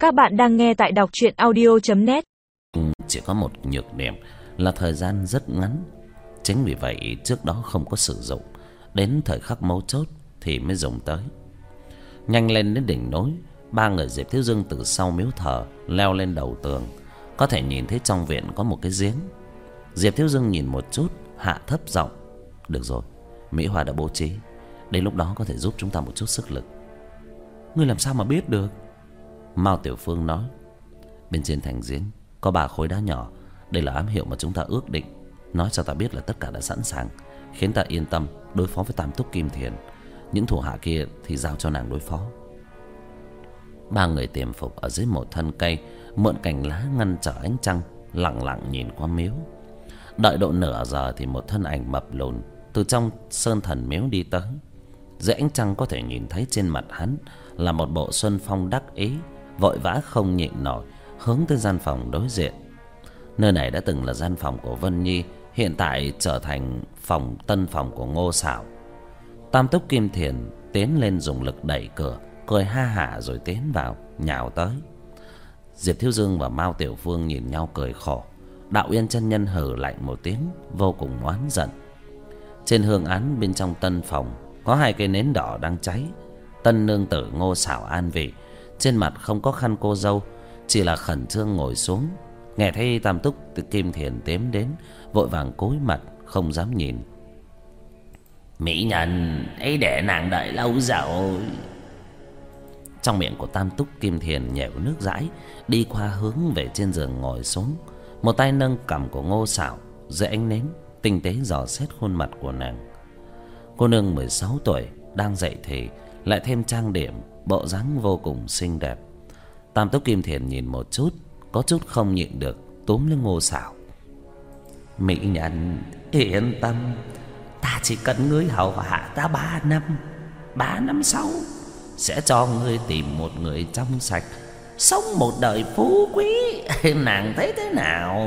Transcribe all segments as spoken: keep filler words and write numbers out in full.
Các bạn đang nghe tại đọc truyện audio chấm net. Chỉ có một nhược điểm là thời gian rất ngắn. Chính vì vậy trước đó không có sử dụng, đến thời khắc mấu chốt thì mới dùng tới. Nhanh lên đến đỉnh núi, ba người Diệp Thiếu Dương từ sau miếu thờ leo lên đầu tường. Có thể nhìn thấy trong viện có một cái giếng. Diệp Thiếu Dương nhìn một chút, hạ thấp giọng: "Được rồi, Mỹ Hoa đã bố trí, đến lúc đó có thể giúp chúng ta một chút sức lực." "Ngươi làm sao mà biết được?" Mao Tiểu Phương nói: "Bên trên thành giếng có ba khối đá nhỏ, đây là ám hiệu mà chúng ta ước định, nói cho ta biết là tất cả đã sẵn sàng, khiến ta yên tâm đối phó với Tam Túc Kim Thiền. Những thủ hạ kia thì giao cho nàng đối phó." Ba người tiềm phục ở dưới một thân cây, mượn cành lá ngăn trở ánh trăng, lặng lặng nhìn qua miếu. Đợi độ nửa giờ thì một thân ảnh mập lùn từ trong sơn thần miếu đi tới. Dưới ánh trăng có thể nhìn thấy trên mặt hắn là một bộ xuân phong đắc ý, vội vã không nhịn nổi hướng tới gian phòng đối diện. Nơi này đã từng là gian phòng của Vân Nhi, hiện tại trở thành phòng tân phòng của Ngô Sảo. Tam Túc Kim Thiền tiến lên dùng lực đẩy cửa, cười ha hả rồi tiến vào, nhào tới. Diệp Thiếu Dương và Mao Tiểu Phương nhìn nhau cười khổ. Đạo Yên chân nhân hừ lạnh một tiếng, vô cùng oán giận. Trên hương án bên trong tân phòng có hai cây nến đỏ đang cháy. Tân nương tử Ngô Sảo an vị, trên mặt không có khăn cô dâu, chỉ là khẩn trương ngồi xuống. Nghe thấy Tam Túc Kim Thiền tiến đến, vội vàng cúi mặt không dám nhìn. "Mỹ nhân ấy để nàng đợi lâu rồi." Trong miệng của Tam Túc Kim Thiền nhẻo nước dãi, đi qua hướng về trên giường ngồi xuống. Một tay nâng cằm của Ngô Sảo, dưới ánh nến tinh tế dò xét khuôn mặt của nàng. Cô nương mười sáu tuổi, đang dậy thì, lại thêm trang điểm, bộ dáng vô cùng xinh đẹp. Tam Túc Kim Thiền nhìn một chút, có chút không nhịn được túm lên Ngô Sảo. "Mỹ nhân yên tâm, ta chỉ cần ngươi hầu hạ ta ba năm, ba năm sau sẽ cho ngươi tìm một người trong sạch, sống một đời phú quý. Nàng thấy thế nào?"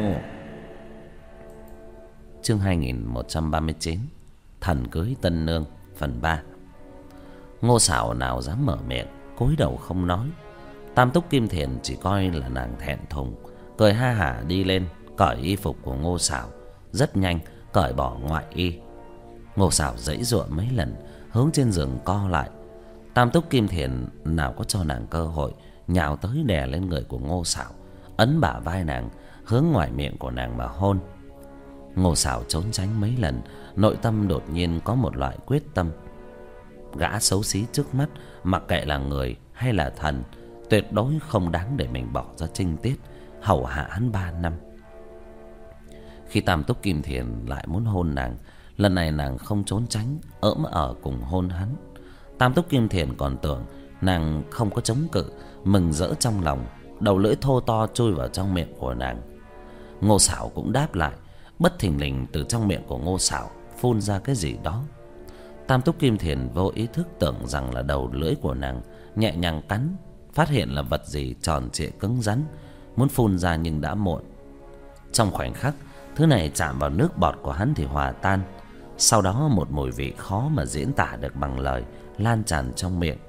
Chương hai nghìn một trăm ba mươi chín, Thần cưới tân nương phần ba. Ngô Sảo nào dám mở miệng, cúi đầu không nói. Tam Túc Kim Thiền chỉ coi là nàng thẹn thùng, cười ha hả đi lên cởi y phục của Ngô Sảo, rất nhanh cởi bỏ ngoại y. Ngô Sảo giãy giụa mấy lần, hướng trên giường co lại. Tam Túc Kim Thiền nào có cho nàng cơ hội, nhào tới đè lên người của Ngô Sảo, ấn bả vai nàng, hướng ngoài miệng của nàng mà hôn. Ngô Sảo trốn tránh mấy lần, nội tâm đột nhiên có một loại quyết tâm. Gã xấu xí trước mắt, mặc kệ là người hay là thần, tuyệt đối không đáng để mình bỏ ra trinh tiết hầu hạ hắn ba năm. Khi Tam Túc Kim Thiền lại muốn hôn nàng, lần này nàng không trốn tránh, ỡm ở cùng hôn hắn. Tam Túc Kim Thiền còn tưởng nàng không có chống cự, mừng rỡ trong lòng, đầu lưỡi thô to chui vào trong miệng của nàng. Ngô Sảo cũng đáp lại. Bất thình lình từ trong miệng của Ngô Sảo phun ra cái gì đó. Tam Túc Kim Thiền vô ý thức tưởng rằng là đầu lưỡi của nàng, nhẹ nhàng cắn, phát hiện là vật gì tròn trịa cứng rắn, muốn phun ra nhưng đã muộn. Trong khoảnh khắc, thứ này chạm vào nước bọt của hắn thì hòa tan. Sau đó một mùi vị khó mà diễn tả được bằng lời lan tràn trong miệng.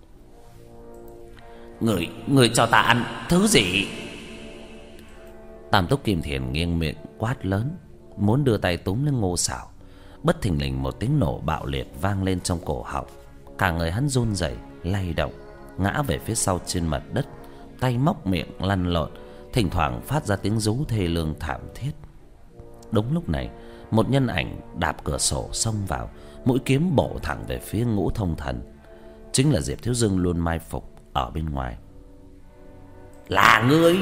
"Người, người cho ta ăn thứ gì?" Tam Túc Kim Thiền nghiêng miệng quát lớn, muốn đưa tay túm lên Ngô Sảo. Bất thình lình một tiếng nổ bạo liệt vang lên trong cổ họng. Cả người hắn run rẩy, lay động, ngã về phía sau trên mặt đất, tay móc miệng lăn lộn, thỉnh thoảng phát ra tiếng rú thê lương thảm thiết. Đúng lúc này, một nhân ảnh đạp cửa sổ xông vào, mũi kiếm bổ thẳng về phía Ngũ Thông Thần. Chính là Diệp Thiếu Dương luôn mai phục ở bên ngoài. "Là ngươi!"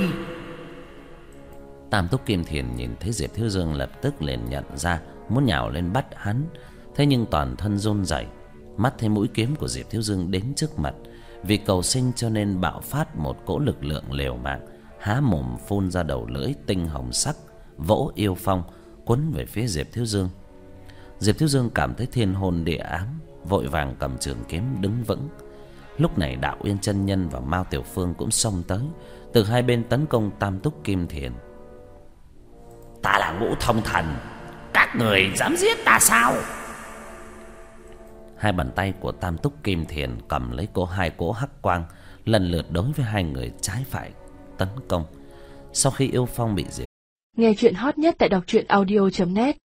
Tam Túc Kim Thiền nhìn thấy Diệp Thiếu Dương lập tức liền nhận ra, muốn nhào lên bắt hắn. Thế nhưng toàn thân run rẩy, mắt thấy mũi kiếm của Diệp Thiếu Dương đến trước mặt, vì cầu sinh cho nên bạo phát một cỗ lực lượng liều mạng, há mồm phun ra đầu lưỡi tinh hồng sắc, vỗ yêu phong quấn về phía Diệp Thiếu Dương. Diệp Thiếu Dương cảm thấy thiên hồn địa ám, vội vàng cầm trường kiếm đứng vững. Lúc này Đạo Yên chân nhân và Mao Tiểu Phương cũng xông tới, từ hai bên tấn công Tam Túc Kim Thiền. "Ta là Ngũ Thông Thần, các người dám giết ta sao?" Hai bàn tay của Tam Túc Kim Thiền cầm lấy cỗ hai cỗ hắc quang, lần lượt đối với hai người trái phải tấn công. Sau khi Yêu Phong bị diệt, nghe chuyện hot nhất tại đọc truyện audio chấm net.